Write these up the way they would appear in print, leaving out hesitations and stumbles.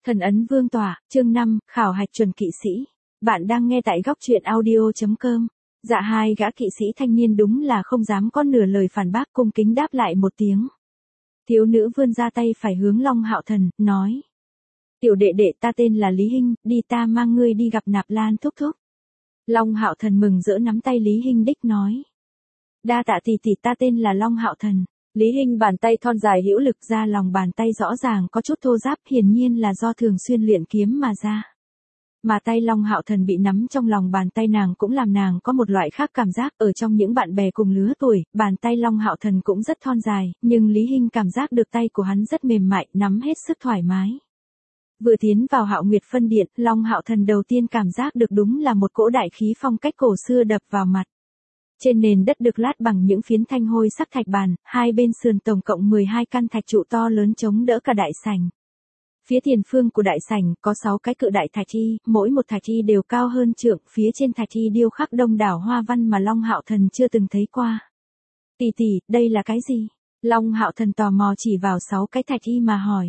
Thần ấn vương tỏa, chương 5, khảo hạch chuẩn kỵ sĩ. Bạn đang nghe tại góc truyện audio.com. Dạ hai gã kỵ sĩ thanh niên đúng là không dám có nửa lời phản bác, cung kính đáp lại một tiếng. Thiếu nữ vươn ra tay phải hướng Long Hạo Thần, nói. Tiểu đệ đệ, ta tên là Lý Hinh, đi ta mang ngươi đi gặp Nạp Lan thúc thúc. Long Hạo Thần mừng rỡ nắm tay Lý Hinh đích nói. Đa tạ tỷ tỷ, ta tên là Long Hạo Thần. Lý Hinh bàn tay thon dài hữu lực ra, lòng bàn tay rõ ràng có chút thô ráp, hiển nhiên là do thường xuyên luyện kiếm mà ra. Mà tay Long Hạo Thần bị nắm trong lòng bàn tay nàng cũng làm nàng có một loại khác cảm giác. Ở trong những bạn bè cùng lứa tuổi, bàn tay Long Hạo Thần cũng rất thon dài, nhưng Lý Hinh cảm giác được tay của hắn rất mềm mại, nắm hết sức thoải mái. Vừa tiến vào Hạo Nguyệt Phân Điện, Long Hạo Thần đầu tiên cảm giác được đúng là một cỗ đại khí phong cách cổ xưa đập vào mặt. Trên nền đất được lát bằng những phiến thanh hôi sắc thạch bàn, hai bên sườn tổng cộng 12 căn thạch trụ to lớn chống đỡ cả đại sảnh. Phía tiền phương của đại sảnh có 6 cái cự đại thạch y, mỗi một thạch y đều cao hơn trượng, phía trên thạch y điêu khắc đông đảo hoa văn mà Long Hạo Thần chưa từng thấy qua. Tỷ tỷ, đây là cái gì? Long Hạo Thần tò mò chỉ vào 6 cái thạch y mà hỏi.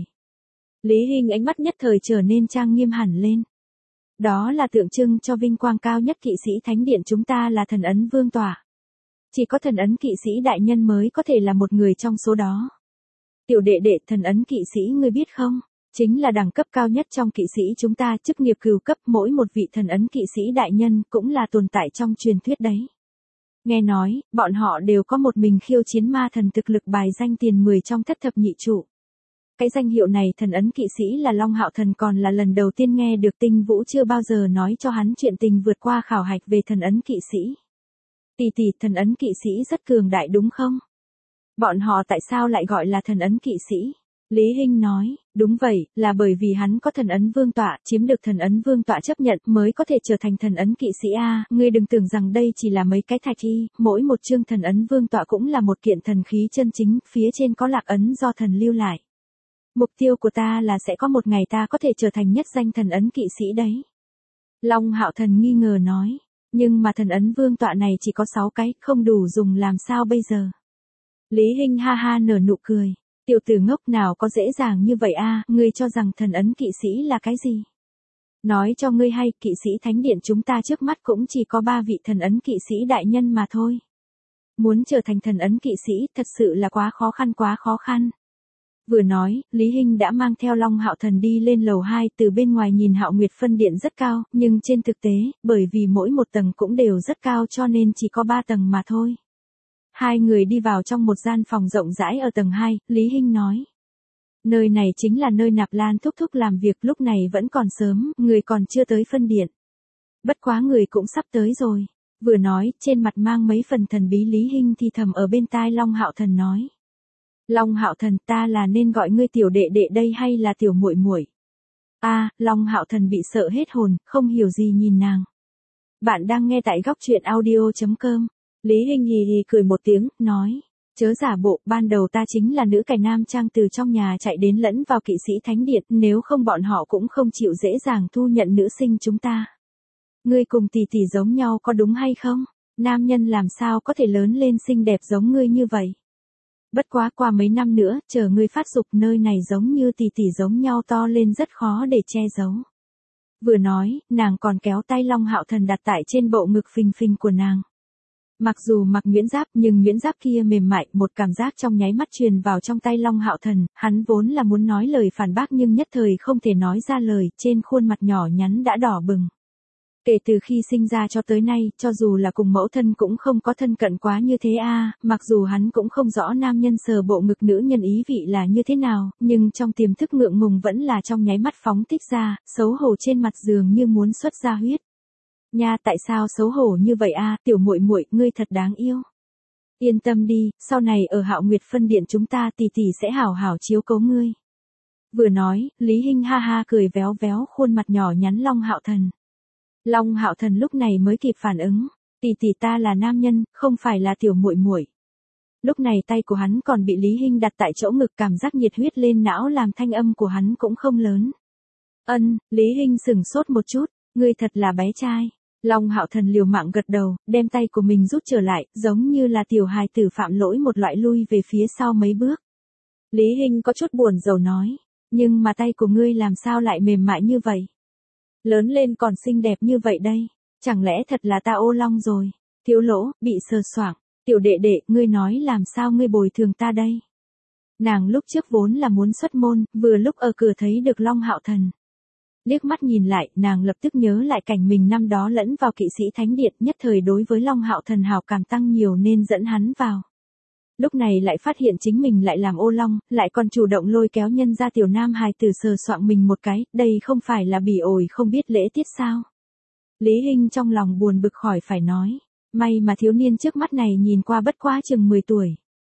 Lý Hinh ánh mắt nhất thời trở nên trang nghiêm hẳn lên. Đó là tượng trưng cho vinh quang cao nhất kỵ sĩ thánh điện chúng ta, là thần ấn vương tỏa. Chỉ có thần ấn kỵ sĩ đại nhân mới có thể là một người trong số đó. Tiểu đệ đệ, thần ấn kỵ sĩ ngươi biết không? Chính là đẳng cấp cao nhất trong kỵ sĩ chúng ta, chức nghiệp cửu cấp, mỗi một vị thần ấn kỵ sĩ đại nhân cũng là tồn tại trong truyền thuyết đấy. Nghe nói, bọn họ đều có một mình khiêu chiến ma thần thực lực bài danh tiền 10 trong thất thập nhị trụ. Cái danh hiệu này thần ấn kỵ sĩ là Long Hạo Thần còn là lần đầu tiên nghe được. Tinh Vũ chưa bao giờ nói cho hắn chuyện tình vượt qua khảo hạch về thần ấn kỵ sĩ. Tỷ tỷ, thần ấn kỵ sĩ rất cường đại đúng không? Bọn họ tại sao lại gọi là thần ấn kỵ sĩ? Lý Hinh nói, đúng vậy, là bởi vì hắn có thần ấn vương tọa, chiếm được thần ấn vương tọa chấp nhận mới có thể trở thành thần ấn kỵ sĩ a. Ngươi đừng tưởng rằng đây chỉ là mấy cái thạch y, mỗi một chương thần ấn vương tọa cũng là một kiện thần khí chân chính, phía trên có lạc ấn do thần lưu lại. Mục tiêu của ta là sẽ có một ngày ta có thể trở thành nhất danh thần ấn kỵ sĩ đấy. Long Hạo Thần nghi ngờ nói, nhưng mà thần ấn vương tọa này chỉ có 6 cái, không đủ dùng làm sao bây giờ? Lý Hinh ha ha nở nụ cười, tiểu tử ngốc, nào có dễ dàng như vậy a, ngươi cho rằng thần ấn kỵ sĩ là cái gì? Nói cho ngươi hay, kỵ sĩ thánh điện chúng ta trước mắt cũng chỉ có 3 vị thần ấn kỵ sĩ đại nhân mà thôi. Muốn trở thành thần ấn kỵ sĩ thật sự là quá khó khăn. Vừa nói, Lý Hinh đã mang theo Long Hạo Thần đi lên lầu 2, từ bên ngoài nhìn Hạo Nguyệt Phân Điện rất cao, nhưng trên thực tế, bởi vì mỗi một tầng cũng đều rất cao cho nên chỉ có 3 tầng mà thôi. Hai người đi vào trong một gian phòng rộng rãi ở tầng 2, Lý Hinh nói. Nơi này chính là nơi Nạp Lan thúc thúc làm việc, lúc này vẫn còn sớm, người còn chưa tới phân điện. Bất quá người cũng sắp tới rồi. Vừa nói, trên mặt mang mấy phần thần bí, Lý Hinh thì thầm ở bên tai Long Hạo Thần nói. Long Hạo Thần, ta là nên gọi ngươi tiểu đệ đệ đây hay là tiểu muội muội? Long Hạo Thần bị sợ hết hồn, không hiểu gì nhìn nàng. Bạn đang nghe tại góc truyện audio.com. Lý Hinh hì hì cười một tiếng, nói. Chớ giả bộ, ban đầu ta chính là nữ cải nam trang từ trong nhà chạy đến lẫn vào kỵ sĩ thánh điện, nếu không bọn họ cũng không chịu dễ dàng thu nhận nữ sinh chúng ta. Ngươi cùng tỷ tỷ giống nhau có đúng hay không? Nam nhân làm sao có thể lớn lên xinh đẹp giống ngươi như vậy? Bất quá qua mấy năm nữa, chờ ngươi phát dục, nơi này giống như tỷ tỷ giống nhau to lên rất khó để che giấu. Vừa nói, nàng còn kéo tay Long Hạo Thần đặt tại trên bộ ngực phình phình của nàng. Mặc dù mặc nhuyễn giáp nhưng nhuyễn giáp kia mềm mại, một cảm giác trong nháy mắt truyền vào trong tay Long Hạo Thần, hắn vốn là muốn nói lời phản bác nhưng nhất thời không thể nói ra lời, trên khuôn mặt nhỏ nhắn đã đỏ bừng. Kể từ khi sinh ra cho tới nay, cho dù là cùng mẫu thân cũng không có thân cận quá như thế mặc dù hắn cũng không rõ nam nhân sờ bộ ngực nữ nhân ý vị là như thế nào, nhưng trong tiềm thức ngượng ngùng vẫn là trong nháy mắt phóng thích ra, xấu hổ trên mặt dường như muốn xuất ra huyết. Nha, tại sao xấu hổ như vậy tiểu muội muội, ngươi thật đáng yêu. Yên tâm đi, sau này ở Hạo Nguyệt Phân Điện chúng ta tỷ tỷ sẽ hảo hảo chiếu cố ngươi. Vừa nói, Lý Hinh ha ha cười véo véo khuôn mặt nhỏ nhắn Long Hạo Thần. Long Hạo Thần lúc này mới kịp phản ứng, tỷ tỷ, ta là nam nhân, không phải là tiểu muội muội. Lúc này tay của hắn còn bị Lý Hinh đặt tại chỗ ngực, cảm giác nhiệt huyết lên não làm thanh âm của hắn cũng không lớn. Lý Hinh sửng sốt một chút, ngươi thật là bé trai. Long Hạo Thần liều mạng gật đầu, đem tay của mình rút trở lại, giống như là tiểu hài tử phạm lỗi một loại lui về phía sau mấy bước. Lý Hinh có chút buồn rầu nói, Nhưng mà tay của ngươi làm sao lại mềm mại như vậy? Lớn lên còn xinh đẹp như vậy đây. Chẳng lẽ thật là ta ô long rồi? Thiếu Lỗ, bị sờ soạng. Tiểu đệ đệ, ngươi nói làm sao ngươi bồi thường ta đây? Nàng lúc trước vốn là muốn xuất môn, vừa lúc ở cửa thấy được Long Hạo Thần. Liếc mắt nhìn lại, nàng lập tức nhớ lại cảnh mình năm đó lẫn vào kỵ sĩ thánh điện, nhất thời đối với Long Hạo Thần hảo cảm tăng nhiều nên dẫn hắn vào. Lúc này lại phát hiện chính mình lại làm ô long, lại còn chủ động lôi kéo nhân ra tiểu nam hài tử sờ soạng mình một cái, đây không phải là bỉ ổi không biết lễ tiết sao? Lý Hinh trong lòng buồn bực khỏi phải nói, may mà thiếu niên trước mắt này nhìn qua bất quá chừng 10 tuổi.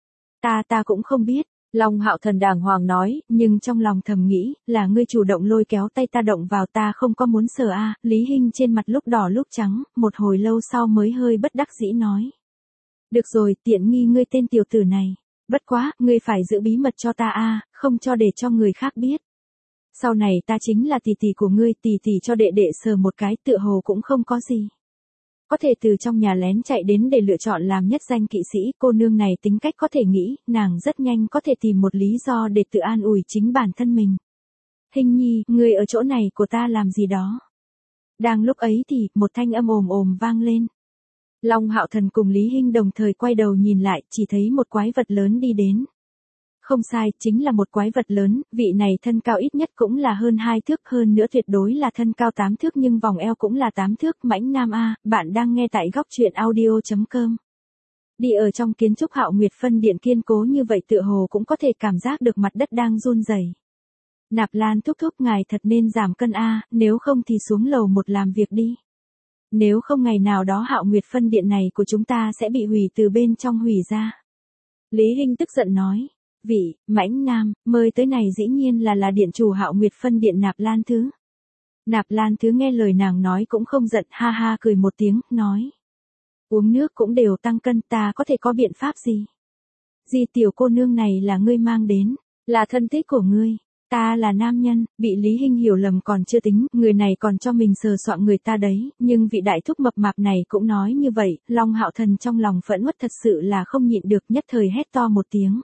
Ta cũng không biết. Long Hạo Thần đàng hoàng nói, nhưng trong lòng thầm nghĩ, là ngươi chủ động lôi kéo tay ta động vào, ta không có muốn sờ a. Lý Hinh trên mặt lúc đỏ lúc trắng, một hồi lâu sau mới hơi bất đắc dĩ nói. Được rồi, tiện nghi ngươi tên tiểu tử này. Bất quá, ngươi phải giữ bí mật cho ta a, không cho để cho người khác biết. Sau này ta chính là tỷ tỷ của ngươi, tỷ tỷ cho đệ đệ sờ một cái, tựa hồ cũng không có gì. Có thể từ trong nhà lén chạy đến để lựa chọn làm nhất danh kỵ sĩ, cô nương này tính cách có thể nghĩ, nàng rất nhanh có thể tìm một lý do để tự an ủi chính bản thân mình. Hình nhi, ngươi ở chỗ này của ta làm gì đó? Đang lúc ấy thì, một thanh âm ồm ồm vang lên. Long Hạo Thần cùng Lý Hinh đồng thời quay đầu nhìn lại, chỉ thấy một quái vật lớn đi đến. Không sai, chính là một quái vật lớn, vị này thân cao ít nhất cũng là hơn 2 thước, hơn nữa tuyệt đối là thân cao 8 thước nhưng vòng eo cũng là 8 thước. Mãnh Nam A, bạn đang nghe tại góc truyện audio.com. Đi ở trong kiến trúc Hạo Nguyệt Phân Điện kiên cố như vậy tựa hồ cũng có thể cảm giác được mặt đất đang run rẩy. Nạp Lan thúc thúc, ngài thật nên giảm cân A, nếu không thì xuống lầu một làm việc đi. Nếu không ngày nào đó Hạo Nguyệt Phân Điện này của chúng ta sẽ bị hủy từ bên trong hủy ra. Lý Hinh tức giận nói. Vị, Mãnh Nam, mời tới này dĩ nhiên là điện chủ Hạo Nguyệt Phân Điện Nạp Lan Thứ. Nạp Lan Thứ nghe lời nàng nói cũng không giận, ha ha cười một tiếng, nói. Uống nước cũng đều tăng cân, ta có thể có biện pháp gì? Di tiểu cô nương này là ngươi mang đến, là thân thích của ngươi. Ta là nam nhân, bị Lý Hinh hiểu lầm còn chưa tính, người này còn cho mình sờ soạng người ta đấy, nhưng vị đại thúc mập mạp này cũng nói như vậy, Long Hạo Thần trong lòng phẫn uất thật sự là không nhịn được, nhất thời hét to một tiếng.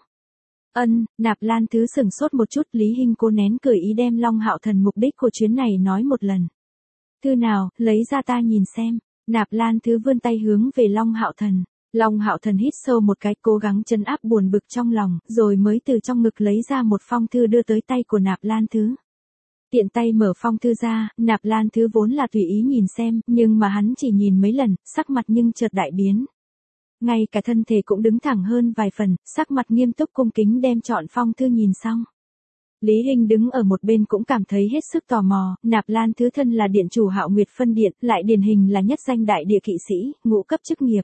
Nạp Lan Thứ sừng sốt một chút, Lý Hinh cố nén cười ý đem Long Hạo Thần mục đích của chuyến này nói một lần. Thư nào, lấy ra ta nhìn xem. Nạp Lan Thứ vươn tay hướng về Long Hạo Thần. Long Hạo Thần hít sâu một cái, cố gắng trấn áp buồn bực trong lòng, rồi mới từ trong ngực lấy ra một phong thư đưa tới tay của Nạp Lan Thứ. Tiện tay mở phong thư ra, Nạp Lan Thứ vốn là tùy ý nhìn xem, nhưng mà hắn chỉ nhìn mấy lần, sắc mặt nhưng chợt đại biến. Ngay cả thân thể cũng đứng thẳng hơn vài phần, sắc mặt nghiêm túc cung kính đem trọn phong thư nhìn xong. Lý Hinh đứng ở một bên cũng cảm thấy hết sức tò mò, Nạp Lan Thứ thân là điện chủ Hạo Nguyệt Phân Điện, lại điển hình là nhất danh đại địa kỵ sĩ, ngũ cấp chức nghiệp.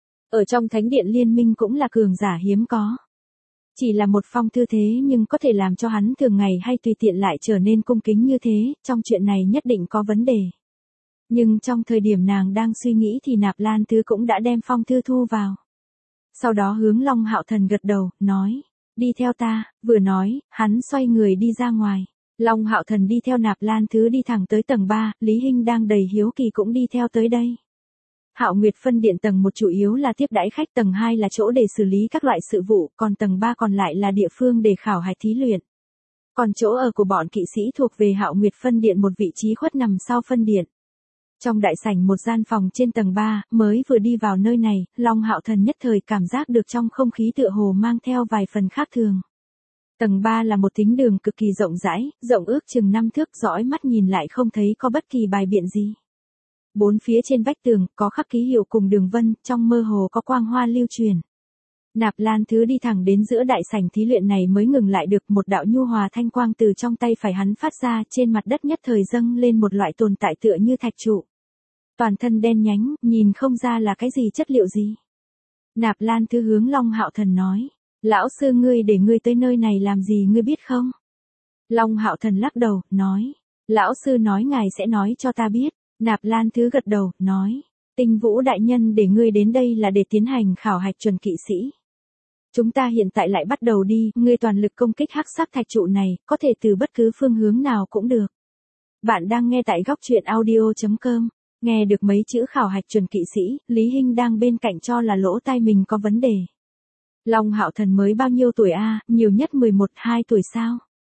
Ở trong thánh điện liên minh cũng là cường giả hiếm có. Chỉ là một phong thư thế nhưng có thể làm cho hắn thường ngày hay tùy tiện lại trở nên cung kính như thế, trong chuyện này nhất định có vấn đề. Nhưng trong thời điểm nàng đang suy nghĩ thì Nạp Lan Thứ cũng đã đem phong thư thu vào. Sau đó hướng Long Hạo Thần gật đầu, nói, đi theo ta, vừa nói, hắn xoay người đi ra ngoài. Long Hạo Thần đi theo Nạp Lan Thứ đi thẳng tới tầng 3, Lý Hinh đang đầy hiếu kỳ cũng đi theo tới đây. Hạo Nguyệt Phân Điện tầng 1 chủ yếu là tiếp đãi khách, tầng 2 là chỗ để xử lý các loại sự vụ, còn tầng 3 còn lại là địa phương để khảo hạch thí luyện. Còn chỗ ở của bọn kỵ sĩ thuộc về Hạo Nguyệt Phân Điện một vị trí khuất nằm sau phân điện. Trong đại sảnh một gian phòng trên tầng 3, mới vừa đi vào nơi này, Long Hạo Thần nhất thời cảm giác được trong không khí tựa hồ mang theo vài phần khác thường. Tầng 3 là một thính đường cực kỳ rộng rãi, rộng ước chừng 5 thước, dõi mắt nhìn lại không thấy có bất kỳ bài biện gì. Bốn phía trên vách tường, có khắc ký hiệu cùng đường vân, trong mơ hồ có quang hoa lưu truyền. Nạp Lan Thứ đi thẳng đến giữa đại sảnh thí luyện này mới ngừng lại được, một đạo nhu hòa thanh quang từ trong tay phải hắn phát ra, trên mặt đất nhất thời dâng lên một loại tồn tại tựa như thạch trụ. Toàn thân đen nhánh, nhìn không ra là cái gì chất liệu gì. Nạp Lan Thứ hướng Long Hạo Thần nói, lão sư ngươi để ngươi tới nơi này làm gì ngươi biết không? Long Hạo Thần lắc đầu, nói, lão sư nói ngài sẽ nói cho ta biết. Nạp Lan Thứ gật đầu, nói, Tinh Vũ đại nhân để ngươi đến đây là để tiến hành khảo hạch chuẩn kỵ sĩ. Chúng ta hiện tại lại bắt đầu đi, ngươi toàn lực công kích hắc sắc thạch trụ này, có thể từ bất cứ phương hướng nào cũng được. Bạn đang nghe tại góc truyện audio.com, nghe được mấy chữ khảo hạch chuẩn kỵ sĩ, Lý Hinh đang bên cạnh cho là lỗ tai mình có vấn đề. Long Hạo Thần mới bao nhiêu tuổi a, nhiều nhất 11-12 tuổi sao?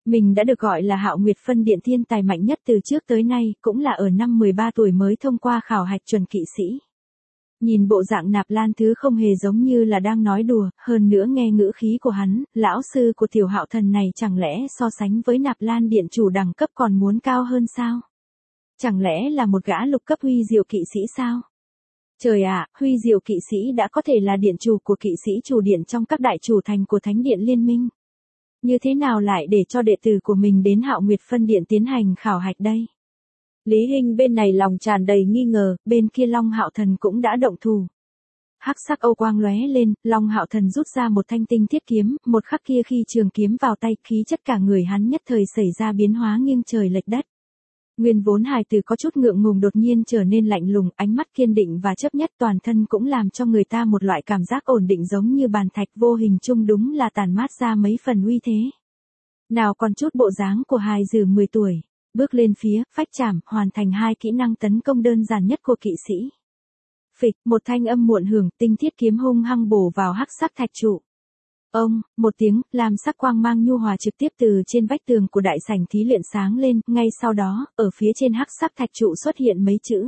Mình đã được gọi là Hạo Nguyệt phân điện thiên tài mạnh nhất từ trước tới nay, cũng là ở năm 13 tuổi mới thông qua khảo hạch chuẩn kỵ sĩ. Nhìn bộ dạng Nạp Lan Thứ không hề giống như là đang nói đùa, hơn nữa nghe ngữ khí của hắn, lão sư của Tiểu Hạo Thần này chẳng lẽ so sánh với Nạp Lan điện chủ đẳng cấp còn muốn cao hơn sao? Chẳng lẽ là một gã lục cấp huy diệu kỵ sĩ sao? Trời ạ, huy diệu kỵ sĩ đã có thể là điện chủ của kỵ sĩ chủ điện trong các đại chủ thành của Thánh điện Liên minh. Như thế nào lại để cho đệ tử của mình đến Hạo Nguyệt phân điện tiến hành khảo hạch đây? Lý Hinh bên này lòng tràn đầy nghi ngờ, bên kia Long Hạo Thần cũng đã động thủ. Hắc sắc ô quang lóe lên, Long Hạo Thần rút ra một thanh tinh thiết kiếm, một khắc kia khi trường kiếm vào tay, khí chất cả người hắn nhất thời xảy ra biến hóa nghiêng trời lệch đất. Nguyên vốn hài tử có chút ngượng ngùng đột nhiên trở nên lạnh lùng, ánh mắt kiên định và chấp nhất, toàn thân cũng làm cho người ta một loại cảm giác ổn định giống như bàn thạch, vô hình chung đúng là tản mát ra mấy phần uy thế. Nào còn chút bộ dáng của hài tử 10 tuổi, bước lên phía, phách chảm, hoàn thành hai kỹ năng tấn công đơn giản nhất của kỵ sĩ. Phịch, một thanh âm muộn hưởng, tinh thiết kiếm hung hăng bổ vào hắc sắc thạch trụ. Ông, một tiếng, làm sắc quang mang nhu hòa trực tiếp từ trên vách tường của đại sảnh thí luyện sáng lên, ngay sau đó, ở phía trên hắc sắc thạch trụ xuất hiện mấy chữ.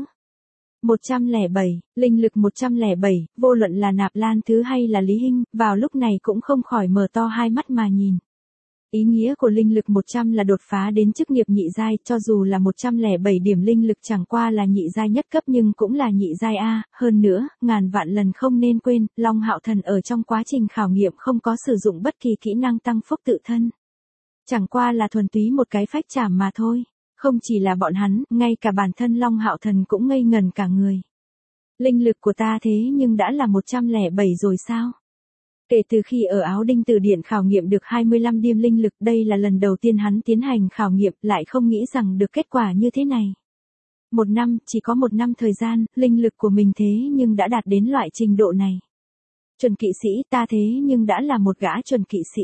107, linh lực 107, vô luận là Nạp Lan Thứ hay là Lý Hinh, vào lúc này cũng không khỏi mở to hai mắt mà nhìn. Ý nghĩa của linh lực 100 là đột phá đến chức nghiệp nhị giai, cho dù là 107 điểm linh lực chẳng qua là nhị giai nhất cấp nhưng cũng là nhị giai A, hơn nữa, ngàn vạn lần không nên quên, Long Hạo Thần ở trong quá trình khảo nghiệm không có sử dụng bất kỳ kỹ năng tăng phúc tự thân. Chẳng qua là thuần túy một cái phách chảm mà thôi, không chỉ là bọn hắn, ngay cả bản thân Long Hạo Thần cũng ngây ngần cả người. Linh lực của ta thế nhưng đã là 107 rồi sao? Kể từ khi ở Áo Đinh Từ Điện khảo nghiệm được 25 điểm linh lực, đây là lần đầu tiên hắn tiến hành khảo nghiệm, lại không nghĩ rằng được kết quả như thế này. Một năm, chỉ có một năm thời gian, linh lực của mình thế nhưng đã đạt đến loại trình độ này. Chuẩn kỵ sĩ, ta thế nhưng đã là một gã chuẩn kỵ sĩ.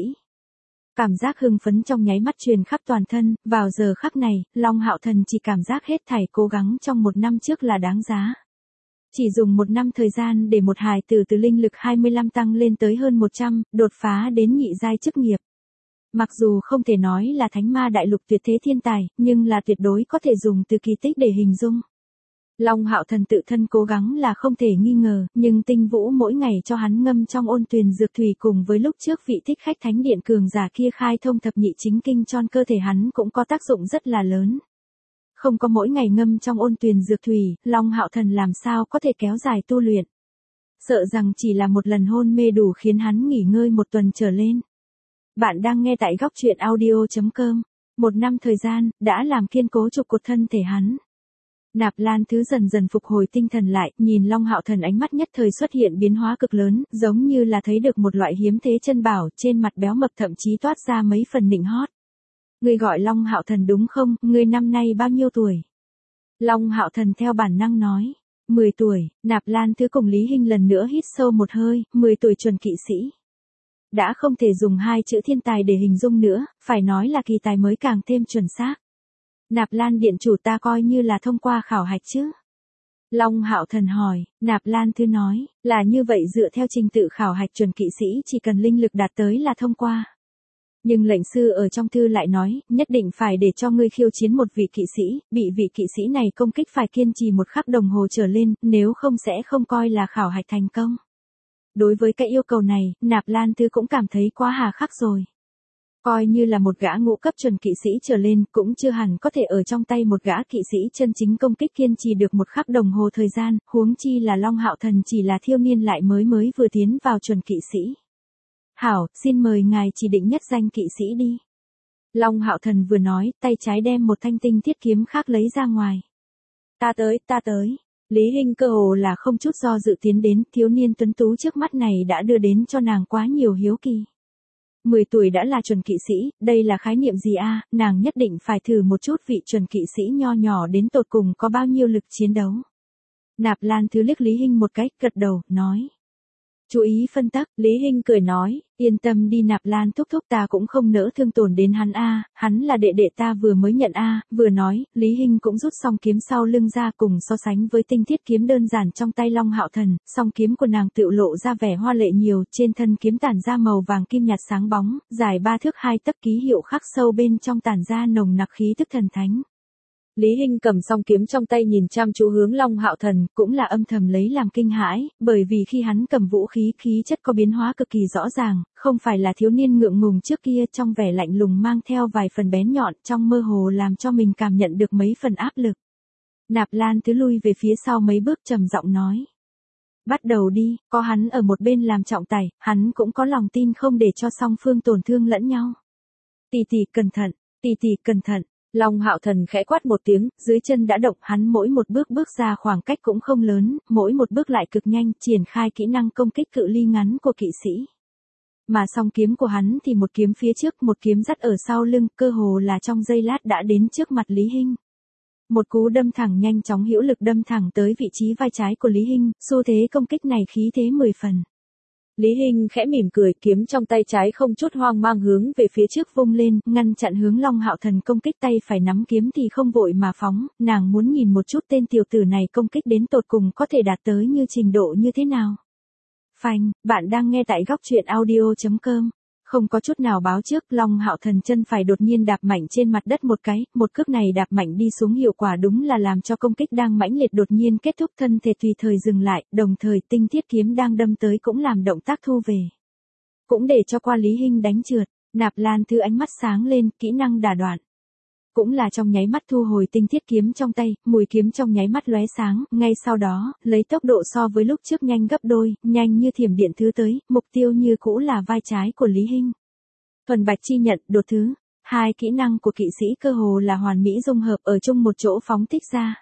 Cảm giác hưng phấn trong nháy mắt truyền khắp toàn thân, vào giờ khắc này, Long Hạo Thần chỉ cảm giác hết thảy cố gắng trong một năm trước là đáng giá. Chỉ dùng một năm thời gian để một hài tử từ linh lực 25 tăng lên tới hơn 100, đột phá đến nhị giai chức nghiệp. Mặc dù không thể nói là thánh ma đại lục tuyệt thế thiên tài, nhưng là tuyệt đối có thể dùng từ kỳ tích để hình dung. Long Hạo Thần tự thân cố gắng là không thể nghi ngờ, nhưng Tinh Vũ mỗi ngày cho hắn ngâm trong ôn tuyền dược thủy cùng với lúc trước vị thích khách thánh điện cường giả kia khai thông thập nhị chính kinh cho cơ thể hắn cũng có tác dụng rất là lớn. Không có mỗi ngày ngâm trong ôn tuyền dược thủy, Long Hạo Thần làm sao có thể kéo dài tu luyện. Sợ rằng chỉ là một lần hôn mê đủ khiến hắn nghỉ ngơi một tuần trở lên. Bạn đang nghe tại góc truyện audio.com. Một năm thời gian, đã làm kiên cố trụ cột thân thể hắn. Nạp Lan Thứ dần dần phục hồi tinh thần lại, nhìn Long Hạo Thần ánh mắt nhất thời xuất hiện biến hóa cực lớn, giống như là thấy được một loại hiếm thế chân bảo, trên mặt béo mập thậm chí toát ra mấy phần nịnh hót. Ngươi gọi Long Hạo Thần đúng không, ngươi năm nay bao nhiêu tuổi? Long Hạo Thần theo bản năng nói, 10 tuổi, Nạp Lan Thứ cùng Lý Hinh lần nữa hít sâu một hơi, 10 tuổi chuẩn kỵ sĩ. Đã không thể dùng hai chữ thiên tài để hình dung nữa, phải nói là kỳ tài mới càng thêm chuẩn xác. Nạp Lan điện chủ, ta coi như là thông qua khảo hạch chứ? Long Hạo Thần hỏi, Nạp Lan Thứ nói, là như vậy, dựa theo trình tự khảo hạch chuẩn kỵ sĩ chỉ cần linh lực đạt tới là thông qua. Nhưng lệnh sư ở trong thư lại nói, nhất định phải để cho ngươi khiêu chiến một vị kỵ sĩ, bị vị kỵ sĩ này công kích phải kiên trì 1 khắc đồng hồ trở lên, nếu không sẽ không coi là khảo hạch thành công. Đối với cái yêu cầu này, Nạp Lan Thứ cũng cảm thấy quá hà khắc rồi. Coi như là một gã ngũ cấp chuẩn kỵ sĩ trở lên, cũng chưa hẳn có thể ở trong tay một gã kỵ sĩ chân chính công kích kiên trì được 1 khắc đồng hồ thời gian, huống chi là Long Hạo Thần chỉ là thiếu niên lại mới vừa tiến vào chuẩn kỵ sĩ. Hảo, xin mời ngài chỉ định nhất danh kỵ sĩ đi. Long Hạo Thần vừa nói, tay trái đem một thanh tinh thiết kiếm khác lấy ra ngoài. Ta tới. Lý Hinh cơ hồ là không chút do dự tiến đến, thiếu niên tuấn tú trước mắt này đã đưa đến cho nàng quá nhiều hiếu kỳ. 10 tuổi đã là chuẩn kỵ sĩ, đây là khái niệm gì a? Nàng nhất định phải thử một chút vị chuẩn kỵ sĩ nho nhỏ đến tột cùng có bao nhiêu lực chiến đấu. Nạp Lan Thứ liếc Lý Hinh một cái, gật đầu, nói. Chú ý phân tắc, Lý Hinh cười nói, yên tâm đi Nạp Lan thúc thúc, ta cũng không nỡ thương tổn đến hắn a, hắn là đệ đệ ta vừa mới nhận a. Vừa nói, Lý Hinh cũng rút song kiếm sau lưng ra, cùng so sánh với tinh thiết kiếm đơn giản trong tay Long Hạo Thần, song kiếm của nàng tựu lộ ra vẻ hoa lệ nhiều, trên thân kiếm tản ra màu vàng kim nhạt sáng bóng, dài 3 thước 2 tấc, ký hiệu khắc sâu bên trong tản ra nồng nặc khí tức thần thánh. Lý Hinh cầm song kiếm trong tay nhìn chăm chú hướng Long Hạo Thần, cũng là âm thầm lấy làm kinh hãi, bởi vì khi hắn cầm vũ khí, khí chất có biến hóa cực kỳ rõ ràng, không phải là thiếu niên ngượng ngùng trước kia, trong vẻ lạnh lùng mang theo vài phần bén nhọn, trong mơ hồ làm cho mình cảm nhận được mấy phần áp lực. Nạp Lan Thứ lui về phía sau mấy bước trầm giọng nói. Bắt đầu đi, có hắn ở một bên làm trọng tài, hắn cũng có lòng tin không để cho song phương tổn thương lẫn nhau. Tỷ tỷ cẩn thận, tỷ tỷ cẩn thận. Long Hạo Thần khẽ quát một tiếng, dưới chân đã động, hắn mỗi một bước bước ra khoảng cách cũng không lớn, mỗi một bước lại cực nhanh, triển khai kỹ năng công kích cự ly ngắn của kỵ sĩ. Mà song kiếm của hắn thì một kiếm phía trước, một kiếm dắt ở sau lưng, cơ hồ là trong giây lát đã đến trước mặt Lý Hinh. Một cú đâm thẳng nhanh chóng hữu lực đâm thẳng tới vị trí vai trái của Lý Hinh, xu thế công kích này khí thế 10 phần. Lý Hinh khẽ mỉm cười, kiếm trong tay trái không chút hoang mang hướng về phía trước vung lên, ngăn chặn hướng Long Hạo Thần công kích, tay phải nắm kiếm thì không vội mà phóng, nàng muốn nhìn một chút tên tiểu tử này công kích đến tột cùng có thể đạt tới như trình độ như thế nào. Phanh, bạn đang nghe tại góc truyện audio.com. Không có chút nào báo trước, Long Hạo Thần chân phải đột nhiên đạp mạnh trên mặt đất một cái, một cước này đạp mạnh đi xuống hiệu quả đúng là làm cho công kích đang mãnh liệt đột nhiên kết thúc, thân thể tùy thời dừng lại, đồng thời tinh thiết kiếm đang đâm tới cũng làm động tác thu về. Cũng để cho qua Lý Hinh đánh trượt, Nạp Lan Thứ ánh mắt sáng lên, kỹ năng đả đoạn. Cũng là trong nháy mắt thu hồi tinh thiết kiếm trong tay, mùi kiếm trong nháy mắt lóe sáng, ngay sau đó, lấy tốc độ so với lúc trước nhanh gấp đôi, nhanh như thiểm điện thứ tới, mục tiêu như cũ là vai trái của Lý Hinh. Thuần Bạch Chi Nhận, đột thứ, hai kỹ năng của kỵ sĩ cơ hồ là hoàn mỹ dung hợp ở chung một chỗ phóng thích ra.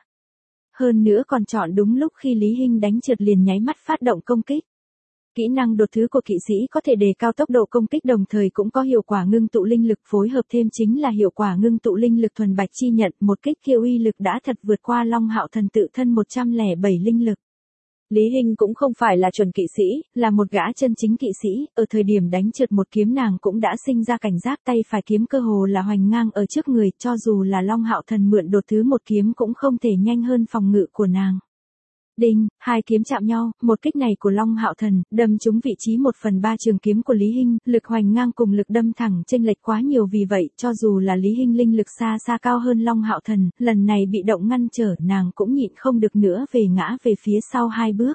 Hơn nữa còn chọn đúng lúc khi Lý Hinh đánh trượt liền nháy mắt phát động công kích. Kỹ năng đột thứ của kỵ sĩ có thể đề cao tốc độ công kích đồng thời cũng có hiệu quả ngưng tụ linh lực, phối hợp thêm chính là hiệu quả ngưng tụ linh lực Thuần Bạch Chi Nhận, một kích kia uy lực đã thật vượt qua Long Hạo Thần tự thân 107 linh lực. Lý Hinh cũng không phải là chuẩn kỵ sĩ, là một gã chân chính kỵ sĩ, ở thời điểm đánh trượt một kiếm nàng cũng đã sinh ra cảnh giác, tay phải kiếm cơ hồ là hoành ngang ở trước người, cho dù là Long Hạo Thần mượn đột thứ một kiếm cũng không thể nhanh hơn phòng ngự của nàng. Đinh, hai kiếm chạm nhau, một kích này của Long Hạo Thần, đâm trúng vị trí 1/3 trường kiếm của Lý Hinh, lực hoành ngang cùng lực đâm thẳng chênh lệch quá nhiều, vì vậy, cho dù là Lý Hinh linh lực xa xa cao hơn Long Hạo Thần, lần này bị động ngăn trở, nàng cũng nhịn không được nữa ngã về phía sau 2 bước.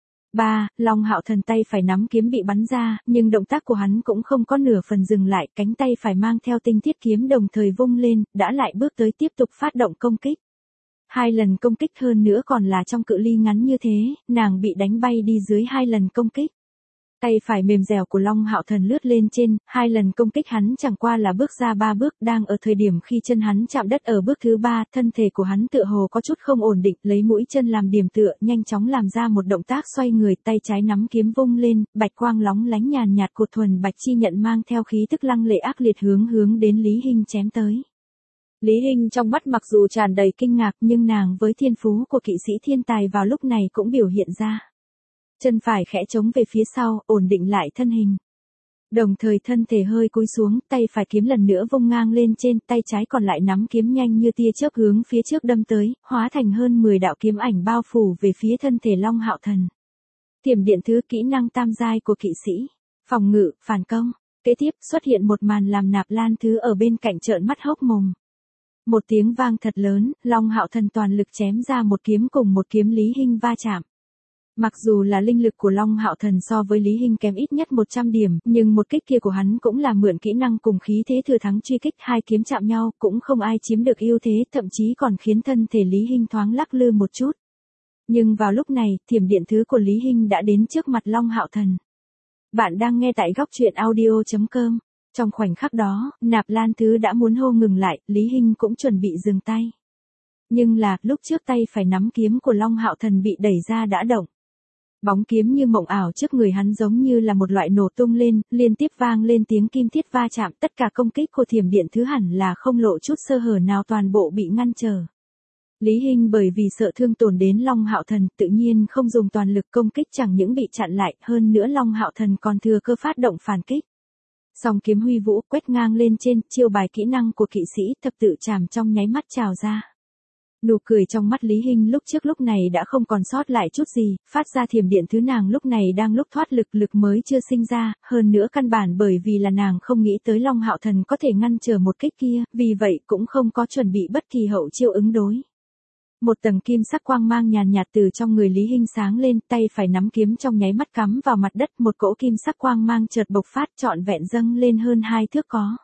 3. Long Hạo Thần tay phải nắm kiếm bị bắn ra, nhưng động tác của hắn cũng không có nửa phần dừng lại, cánh tay phải mang theo tinh thiết kiếm đồng thời vung lên, đã lại bước tới tiếp tục phát động công kích. 2 lần công kích, hơn nữa còn là trong cự ly ngắn như thế, nàng bị đánh bay đi dưới 2 lần công kích. Tay phải mềm dẻo của Long Hạo Thần lướt lên trên, 2 lần công kích hắn chẳng qua là bước ra 3 bước, đang ở thời điểm khi chân hắn chạm đất ở bước thứ 3, thân thể của hắn tựa hồ có chút không ổn định, lấy mũi chân làm điểm tựa, nhanh chóng làm ra một động tác xoay người, tay trái nắm kiếm vung lên, bạch quang lóng lánh nhàn nhạt của Thuần Bạch Chi Nhận mang theo khí tức lăng lệ ác liệt hướng đến Lý Hinh chém tới. Lý Hinh trong mắt mặc dù tràn đầy kinh ngạc, nhưng nàng với thiên phú của kỵ sĩ thiên tài vào lúc này cũng biểu hiện ra. Chân phải khẽ chống về phía sau, ổn định lại thân hình. Đồng thời thân thể hơi cúi xuống, tay phải kiếm lần nữa vung ngang lên trên, tay trái còn lại nắm kiếm nhanh như tia chớp hướng phía trước đâm tới, hóa thành hơn 10 đạo kiếm ảnh bao phủ về phía thân thể Long Hạo Thần. Thiểm điện thứ, kỹ năng tam giai của kỵ sĩ. Phòng ngự, phản công. Kế tiếp xuất hiện một màn làm Nạp Lan Thứ ở bên cạnh trợn mắt hốc mồm. Một tiếng vang thật lớn, Long Hạo Thần toàn lực chém ra một kiếm cùng một kiếm Lý Hinh va chạm. Mặc dù là linh lực của Long Hạo Thần so với Lý Hinh kém ít nhất 100 điểm, nhưng một kích kia của hắn cũng là mượn kỹ năng cùng khí thế thừa thắng truy kích, 2 kiếm chạm nhau, cũng không ai chiếm được ưu thế, thậm chí còn khiến thân thể Lý Hinh thoáng lắc lư một chút. Nhưng vào lúc này, thiểm điện thứ của Lý Hinh đã đến trước mặt Long Hạo Thần. Bạn đang nghe tại góc truyện audio.com. Trong khoảnh khắc đó, Nạp Lan Thứ đã muốn hô ngừng lại, Lý Hinh cũng chuẩn bị dừng tay. Nhưng là, lúc trước tay phải nắm kiếm của Long Hạo Thần bị đẩy ra đã động. Bóng kiếm như mộng ảo trước người hắn giống như là một loại nổ tung lên, liên tiếp vang lên tiếng kim thiết va chạm, tất cả công kích của thiểm điện thứ hẳn là không lộ chút sơ hở nào toàn bộ bị ngăn trở. Lý Hinh bởi vì sợ thương tổn đến Long Hạo Thần, tự nhiên không dùng toàn lực công kích, chẳng những bị chặn lại, hơn nữa Long Hạo Thần còn thừa cơ phát động phản kích. Song kiếm huy vũ quét ngang lên trên, chiêu bài kỹ năng của kỵ sĩ thập tự chạm trong nháy mắt trào ra. Nụ cười trong mắt Lý Hinh lúc trước lúc này đã không còn sót lại chút gì, phát ra thiểm điện thứ nàng lúc này đang lúc thoát lực mới chưa sinh ra, hơn nữa căn bản bởi vì là nàng không nghĩ tới Long Hạo Thần có thể ngăn trở một kích kia, vì vậy cũng không có chuẩn bị bất kỳ hậu chiêu ứng đối. Một tầng kim sắc quang mang nhàn nhạt từ trong người Lý Hinh sáng lên, tay phải nắm kiếm trong nháy mắt cắm vào mặt đất, một cỗ kim sắc quang mang chợt bộc phát trọn vẹn dâng lên hơn 2 thước có.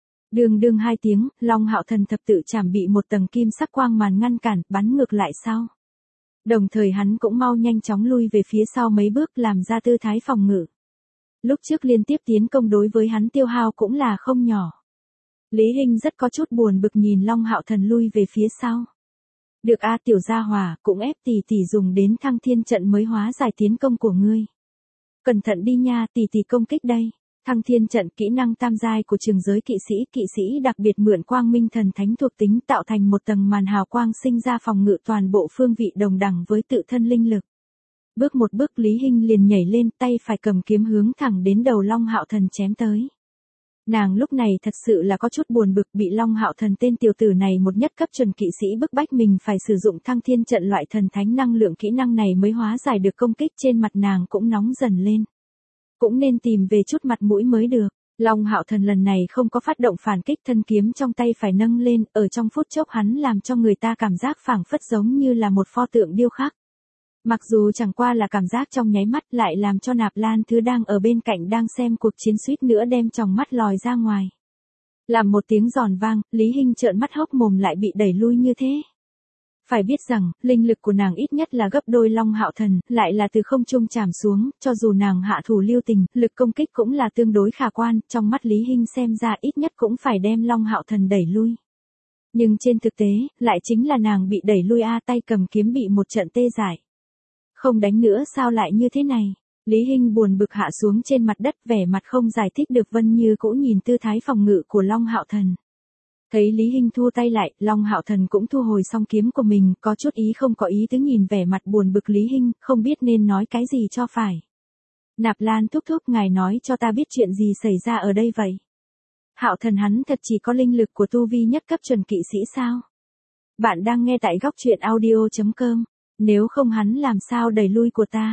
Đương 2 tiếng, Long Hạo Thần thập tự chạm bị một tầng kim sắc quang màn ngăn cản, bắn ngược lại sau. Đồng thời hắn cũng mau nhanh chóng lui về phía sau mấy bước làm ra tư thái phòng ngự. Lúc trước liên tiếp tiến công đối với hắn tiêu hao cũng là không nhỏ. Lý Hinh rất có chút buồn bực nhìn Long Hạo Thần lui về phía sau. Được a tiểu gia hỏa, cũng ép tỷ dùng đến Thăng Thiên trận mới hóa giải tiến công của ngươi. Cẩn thận đi nha, tỷ công kích đây. Thăng Thiên trận kỹ năng tam giai của trường giới kỵ sĩ đặc biệt mượn quang minh thần thánh thuộc tính tạo thành một tầng màn hào quang sinh ra phòng ngự toàn bộ phương vị đồng đẳng với tự thân linh lực. Bước một bước Lý Hinh liền nhảy lên, tay phải cầm kiếm hướng thẳng đến đầu Long Hạo Thần chém tới. Nàng lúc này thật sự là có chút buồn bực, bị Long Hạo Thần tên tiểu tử này một nhất cấp chuẩn kỵ sĩ bức bách mình phải sử dụng Thăng Thiên trận loại thần thánh năng lượng kỹ năng này mới hóa giải được công kích, trên mặt nàng cũng nóng dần lên. Cũng nên tìm về chút mặt mũi mới được. Long Hạo Thần lần này không có phát động phản kích, thân kiếm trong tay phải nâng lên, ở trong phút chốc hắn làm cho người ta cảm giác phảng phất giống như là một pho tượng điêu khắc. Mặc dù chẳng qua là cảm giác trong nháy mắt, lại làm cho Nạp Lan Thứ đang ở bên cạnh đang xem cuộc chiến suýt nữa đem tròng mắt lòi ra ngoài. Làm một tiếng giòn vang, Lý Hinh trợn mắt hốc mồm lại bị đẩy lui như thế. Phải biết rằng, linh lực của nàng ít nhất là gấp đôi Long Hạo Thần, lại là từ không trung chạm xuống, cho dù nàng hạ thủ lưu tình, lực công kích cũng là tương đối khả quan, trong mắt Lý Hinh xem ra ít nhất cũng phải đem Long Hạo Thần đẩy lui. Nhưng trên thực tế, lại chính là nàng bị đẩy lui tay cầm kiếm bị một trận tê dại. Không đánh nữa sao lại như thế này? Lý Hinh buồn bực hạ xuống trên mặt đất, vẻ mặt không giải thích được, Vân Như cũng nhìn tư thái phòng ngự của Long Hạo Thần. Thấy Lý Hinh thua tay lại, Long Hạo Thần cũng thu hồi xong kiếm của mình, có chút ý không có ý tứ nhìn vẻ mặt buồn bực Lý Hinh, không biết nên nói cái gì cho phải. Nạp Lan thúc thúc, ngài nói cho ta biết chuyện gì xảy ra ở đây vậy? Hạo Thần hắn thật chỉ có linh lực của tu vi nhất cấp chuẩn kỵ sĩ sao? Bạn đang nghe tại góc truyện audio.com. Nếu không hắn làm sao đẩy lui của ta?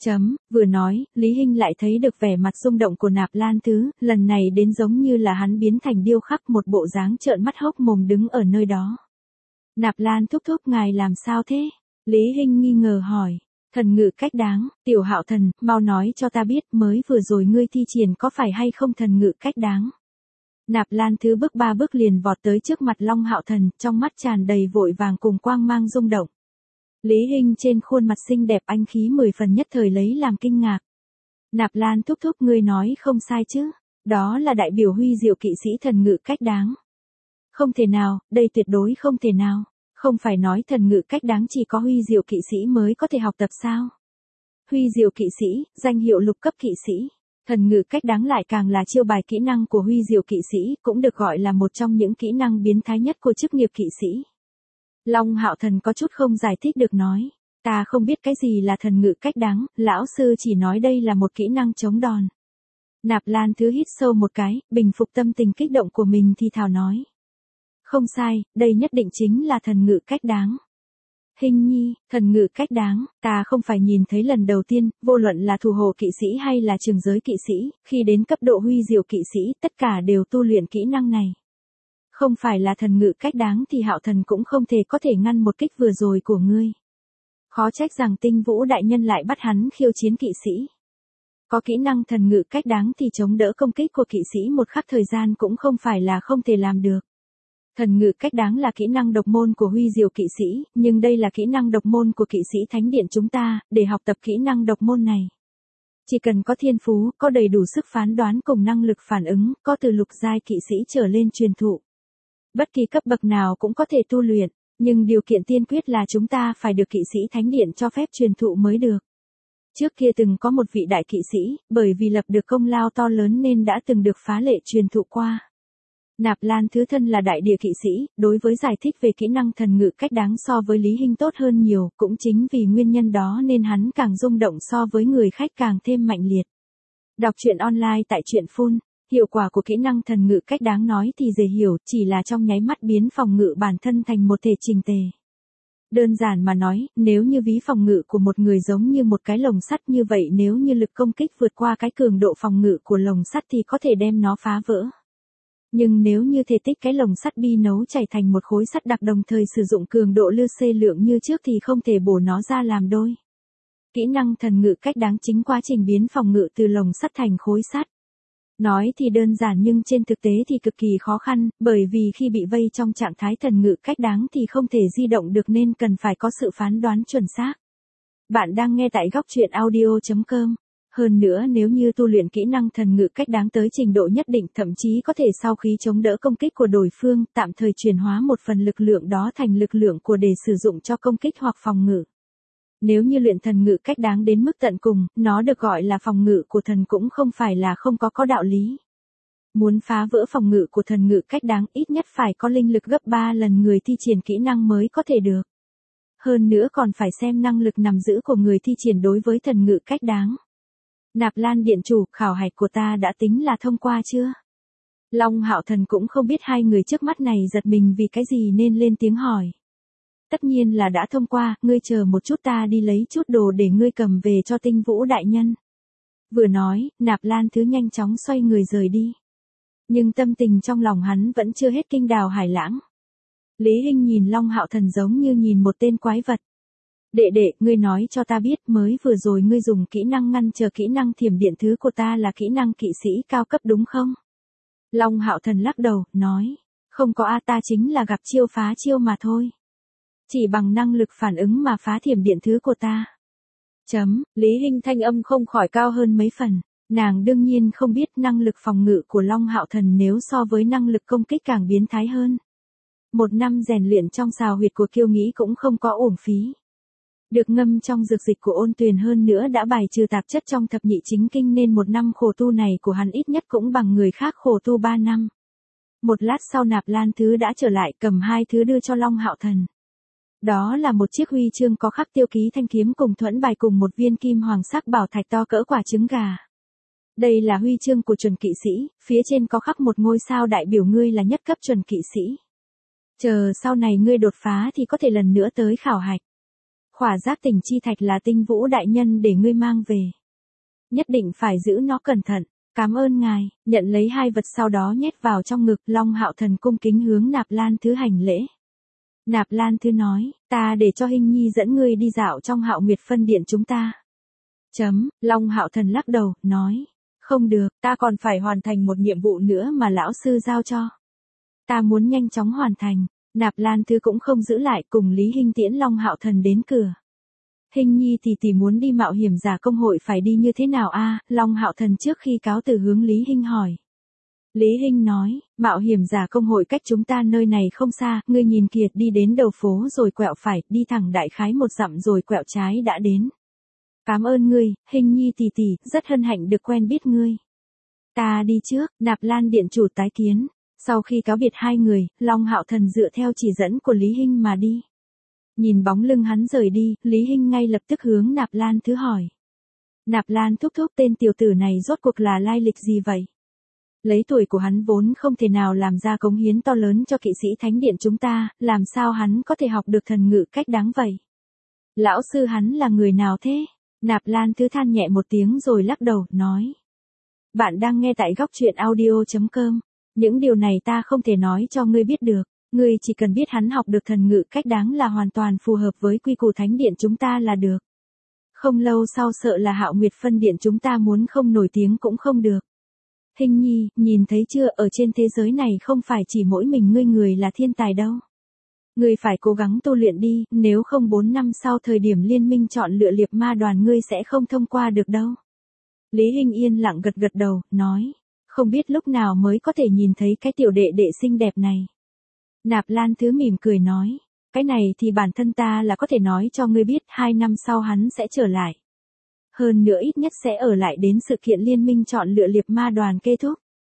Vừa nói, Lý Hinh lại thấy được vẻ mặt rung động của Nạp Lan Thứ, lần này đến giống như là hắn biến thành điêu khắc, một bộ dáng trợn mắt hốc mồm đứng ở nơi đó. Nạp Lan thúc thúc, ngài làm sao thế? Lý Hinh nghi ngờ hỏi. Thần ngự cách đáng, Tiểu Hạo Thần, mau nói cho ta biết, mới vừa rồi ngươi thi triển có phải hay không thần ngự cách đáng? Nạp Lan Thứ bước 3 bước liền vọt tới trước mặt Long Hạo Thần, trong mắt tràn đầy vội vàng cùng quang mang rung động. Lý Hinh trên khuôn mặt xinh đẹp anh khí 10 phần nhất thời lấy làm kinh ngạc. Nạp Lan thúc thúc, ngươi nói không sai chứ? Đó là đại biểu huy diệu kỵ sĩ thần ngự cách đáng. Không thể nào, đây tuyệt đối không thể nào. Không phải nói thần ngự cách đáng chỉ có huy diệu kỵ sĩ mới có thể học tập sao? Huy diệu kỵ sĩ, danh hiệu lục cấp kỵ sĩ. Thần ngự cách đáng lại càng là chiêu bài kỹ năng của huy diệu kỵ sĩ, cũng được gọi là một trong những kỹ năng biến thái nhất của chức nghiệp kỵ sĩ. Long Hạo Thần có chút không giải thích được nói. Ta không biết cái gì là thần ngự cách đáng, lão sư chỉ nói đây là một kỹ năng chống đòn. Nạp Lan Thứ hít sâu một cái, bình phục tâm tình kích động của mình thì thào nói. Không sai, đây nhất định chính là thần ngự cách đáng. Hinh nhi, thần ngự cách đáng, ta không phải nhìn thấy lần đầu tiên, vô luận là thủ hộ kỵ sĩ hay là trường giới kỵ sĩ, khi đến cấp độ huy diệu kỵ sĩ, tất cả đều tu luyện kỹ năng này. Không phải là thần ngự cách đáng thì Hạo Thần cũng không thể có thể ngăn một kích vừa rồi của ngươi. Khó trách rằng Tinh Vũ đại nhân lại bắt hắn khiêu chiến kỵ sĩ. Có kỹ năng thần ngự cách đáng thì chống đỡ công kích của kỵ sĩ một khắc thời gian cũng không phải là không thể làm được. Thần ngự cách đáng là kỹ năng độc môn của huy diệu kỵ sĩ, nhưng đây là kỹ năng độc môn của kỵ sĩ thánh điện chúng ta, để học tập kỹ năng độc môn này. Chỉ cần có thiên phú, có đầy đủ sức phán đoán cùng năng lực phản ứng, có từ lục giai kỵ sĩ trở lên truyền thụ. Bất kỳ cấp bậc nào cũng có thể tu luyện, nhưng điều kiện tiên quyết là chúng ta phải được kỵ sĩ thánh điện cho phép truyền thụ mới được. Trước kia từng có một vị đại kỵ sĩ, bởi vì lập được công lao to lớn nên đã từng được phá lệ truyền thụ qua. Nạp Lan Thứ thân là đại địa kỵ sĩ, đối với giải thích về kỹ năng thần ngự cách đáng so với Lý Hinh tốt hơn nhiều, cũng chính vì nguyên nhân đó nên hắn càng rung động so với người khách càng thêm mạnh liệt. Đọc truyện online tại truyện phun, hiệu quả của kỹ năng thần ngự cách đáng nói thì dễ hiểu, chỉ là trong nháy mắt biến phòng ngự bản thân thành một thể chỉnh tề. Đơn giản mà nói, nếu như ví phòng ngự của một người giống như một cái lồng sắt như vậy, nếu như lực công kích vượt qua cái cường độ phòng ngự của lồng sắt thì có thể đem nó phá vỡ. Nhưng nếu như thể tích cái lồng sắt bi nấu chảy thành một khối sắt đặc đồng thời sử dụng cường độ lư xê lượng như trước thì không thể bổ nó ra làm đôi. Kỹ năng thần ngự cách đáng chính quá trình biến phòng ngự từ lồng sắt thành khối sắt. Nói thì đơn giản nhưng trên thực tế thì cực kỳ khó khăn, bởi vì khi bị vây trong trạng thái thần ngự cách đáng thì không thể di động được nên cần phải có sự phán đoán chuẩn xác. Bạn đang nghe tại góc truyện audio.com. Hơn nữa nếu như tu luyện kỹ năng thần ngự cách đáng tới trình độ nhất định, thậm chí có thể sau khi chống đỡ công kích của đối phương, tạm thời chuyển hóa một phần lực lượng đó thành lực lượng của để sử dụng cho công kích hoặc phòng ngự. Nếu như luyện thần ngự cách đáng đến mức tận cùng, nó được gọi là phòng ngự của thần cũng không phải là không có đạo lý. Muốn phá vỡ phòng ngự của thần ngự cách đáng ít nhất phải có linh lực gấp 3 lần người thi triển kỹ năng mới có thể được. Hơn nữa còn phải xem năng lực nắm giữ của người thi triển đối với thần ngự cách đáng. Nạp Lan điện chủ, khảo hạch của ta đã tính là thông qua chưa? Long Hạo Thần cũng không biết hai người trước mắt này giật mình vì cái gì nên lên tiếng hỏi. Tất nhiên là đã thông qua, ngươi chờ một chút ta đi lấy chút đồ để ngươi cầm về cho Tinh Vũ đại nhân. Vừa nói, Nạp Lan Thứ nhanh chóng xoay người rời đi. Nhưng tâm tình trong lòng hắn vẫn chưa hết kinh đào hải lãng. Lý Hinh nhìn Long Hạo Thần giống như nhìn một tên quái vật. Đệ đệ, ngươi nói cho ta biết mới vừa rồi ngươi dùng kỹ năng ngăn chờ kỹ năng thiểm điện thứ của ta là kỹ năng kỵ sĩ cao cấp đúng không? Long Hạo Thần lắc đầu, nói. Không có a, ta chính là gặp chiêu phá chiêu mà thôi. Chỉ bằng năng lực phản ứng mà phá thiểm điện thứ của ta. Lý Hinh thanh âm không khỏi cao hơn mấy phần. Nàng đương nhiên không biết năng lực phòng ngự của Long Hạo Thần nếu so với năng lực công kích càng biến thái hơn. 1 năm rèn luyện trong xào huyệt của Kiêu Nghĩ cũng không có uổng phí. Được ngâm trong dược dịch của Ôn Tuyền hơn nữa đã bài trừ tạp chất trong thập nhị chính kinh nên 1 năm khổ tu này của hắn ít nhất cũng bằng người khác khổ tu 3 năm. Một lát sau Nạp Lan Thứ đã trở lại cầm 2 thứ đưa cho Long Hạo Thần. Đó là một chiếc huy chương có khắc tiêu ký thanh kiếm cùng thuẫn bài cùng một viên kim hoàng sắc bảo thạch to cỡ quả trứng gà. Đây là huy chương của chuẩn kỵ sĩ, phía trên có khắc một ngôi sao đại biểu ngươi là nhất cấp chuẩn kỵ sĩ. Chờ sau này ngươi đột phá thì có thể lần nữa tới khảo hạch. Khỏa giác tỉnh chi thạch là Tinh Vũ đại nhân để ngươi mang về. Nhất định phải giữ nó cẩn thận. Cảm ơn ngài, nhận lấy 2 vật sau đó nhét vào trong ngực. Long Hạo Thần cung kính hướng Nạp Lan Thứ hành lễ. Nạp Lan Thứ nói, ta để cho Hinh Nhi dẫn ngươi đi dạo trong Hạo Nguyệt phân điện chúng ta. Long Hạo Thần lắc đầu, nói, không được, ta còn phải hoàn thành một nhiệm vụ nữa mà lão sư giao cho. Ta muốn nhanh chóng hoàn thành. Nạp Lan Thứ cũng không giữ lại, cùng Lý Hinh tiễn Long Hạo Thần đến cửa. Hinh Nhi tỷ muốn đi mạo hiểm giả công hội phải đi như thế nào a? Long Hạo Thần trước khi cáo từ hướng Lý Hinh hỏi. Lý Hinh nói, mạo hiểm giả công hội cách chúng ta nơi này không xa, ngươi nhìn kìa, đi đến đầu phố rồi quẹo phải, đi thẳng đại khái 1 dặm rồi quẹo trái đã đến. Cảm ơn ngươi, Hinh Nhi tỷ, rất hân hạnh được quen biết ngươi. Ta đi trước, Nạp Lan điện chủ tái kiến. Sau khi cáo biệt hai người, Long Hạo Thần dựa theo chỉ dẫn của Lý Hinh mà đi. Nhìn bóng lưng hắn rời đi, Lý Hinh ngay lập tức hướng Nạp Lan Thứ hỏi. Nạp Lan thúc tên tiểu tử này rốt cuộc là lai lịch gì vậy? Lấy tuổi của hắn vốn không thể nào làm ra cống hiến to lớn cho kỵ sĩ thánh điện chúng ta, làm sao hắn có thể học được thần ngự cách đáng vậy? Lão sư hắn là người nào thế? Nạp Lan Thứ than nhẹ một tiếng rồi lắc đầu, nói. Bạn đang nghe tại góc truyện audio.com. Những điều này ta không thể nói cho ngươi biết được, ngươi chỉ cần biết hắn học được thần ngự cách đáng là hoàn toàn phù hợp với quy củ thánh điện chúng ta là được. Không lâu sau sợ là Hạo Nguyệt phân điện chúng ta muốn không nổi tiếng cũng không được. Hinh Nhi, nhìn thấy chưa, ở trên thế giới này không phải chỉ mỗi mình ngươi người là thiên tài đâu. Ngươi phải cố gắng tu luyện đi, nếu không 4 năm sau thời điểm liên minh chọn lựa liệp ma đoàn ngươi sẽ không thông qua được đâu. Lý Hinh yên lặng gật đầu, nói. Không biết lúc nào mới có thể nhìn thấy cái tiểu đệ đệ xinh đẹp này. Nạp Lan Thứ mỉm cười nói. Cái này thì bản thân ta là có thể nói cho ngươi biết 2 năm sau hắn sẽ trở lại. Hơn nữa ít nhất sẽ ở lại đến sự kiện liên minh chọn lựa liệp ma đoàn kết thúc.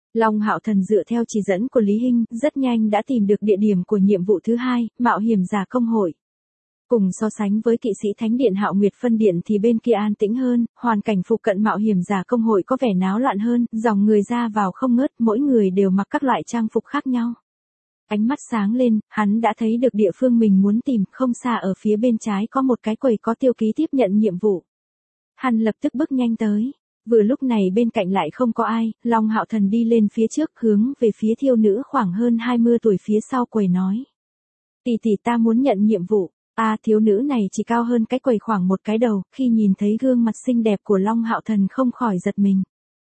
Long Hạo Thần dựa theo chỉ dẫn của Lý Hinh, rất nhanh đã tìm được địa điểm của nhiệm vụ thứ hai, mạo hiểm giả công hội. Cùng so sánh với kỵ sĩ Thánh điện Hạo Nguyệt phân điện thì bên kia an tĩnh hơn, hoàn cảnh phụ cận mạo hiểm giả công hội có vẻ náo loạn hơn, dòng người ra vào không ngớt, mỗi người đều mặc các loại trang phục khác nhau. Ánh mắt sáng lên, hắn đã thấy được địa phương mình muốn tìm, không xa ở phía bên trái có một cái quầy có tiêu ký tiếp nhận nhiệm vụ. Hắn lập tức bước nhanh tới. Vừa lúc này bên cạnh lại không có ai, Long Hạo Thần đi lên phía trước hướng về phía thiếu nữ khoảng hơn 20 tuổi phía sau quầy nói. Tỷ tỷ ta muốn nhận nhiệm vụ. Thiếu nữ này chỉ cao hơn cái quầy khoảng một cái đầu, khi nhìn thấy gương mặt xinh đẹp của Long Hạo Thần không khỏi giật mình.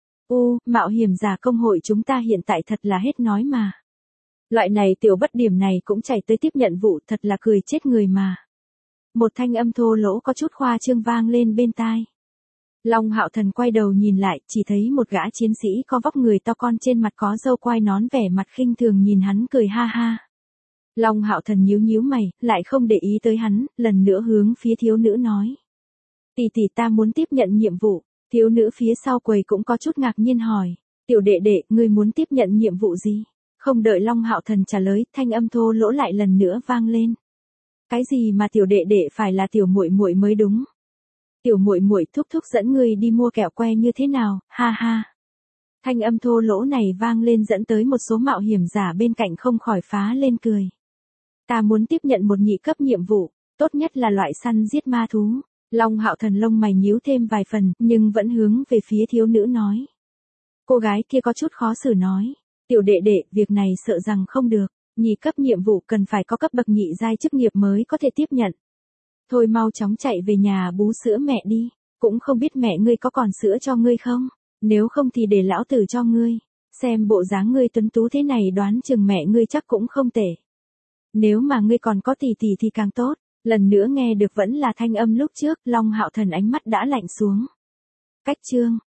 Mạo hiểm giả công hội chúng ta hiện tại thật là hết nói mà. Loại này tiểu bất điểm này cũng chạy tới tiếp nhận vụ, thật là cười chết người mà. Một thanh âm thô lỗ có chút khoa trương vang lên bên tai. Long Hạo Thần quay đầu nhìn lại, chỉ thấy một gã chiến sĩ có vóc người to con trên mặt có râu quai nón vẻ mặt khinh thường nhìn hắn cười ha ha. Long Hạo Thần nhíu nhíu mày, lại không để ý tới hắn, lần nữa hướng phía thiếu nữ nói. Tỷ tỷ ta muốn tiếp nhận nhiệm vụ. Thiếu nữ phía sau quầy cũng có chút ngạc nhiên hỏi. Tiểu đệ đệ, ngươi muốn tiếp nhận nhiệm vụ gì? Không đợi Long Hạo Thần trả lời, thanh âm thô lỗ lại lần nữa vang lên. Cái gì mà tiểu đệ đệ phải là tiểu muội muội mới đúng. Tiểu muội muội thúc thúc dẫn ngươi đi mua kẹo que như thế nào, ha ha. Thanh âm thô lỗ này vang lên dẫn tới một số mạo hiểm giả bên cạnh không khỏi phá lên cười. Ta muốn tiếp nhận một nhị cấp nhiệm vụ, tốt nhất là loại săn giết ma thú. Long Hạo Thần lông mày nhíu thêm vài phần, nhưng vẫn hướng về phía thiếu nữ nói. Cô gái kia có chút khó xử nói. Tiểu đệ đệ, việc này sợ rằng không được. Nhị cấp nhiệm vụ cần phải có cấp bậc nhị giai chức nghiệp mới có thể tiếp nhận. Thôi mau chóng chạy về nhà bú sữa mẹ đi. Cũng không biết mẹ ngươi có còn sữa cho ngươi không? Nếu không thì để lão tử cho ngươi. Xem bộ dáng ngươi tuấn tú thế này đoán chừng mẹ ngươi chắc cũng không tệ. Nếu mà ngươi còn có tỷ tỷ thì càng tốt. Lần nữa nghe được vẫn là thanh âm lúc trước, Long Hạo Thần ánh mắt đã lạnh xuống. Cách chương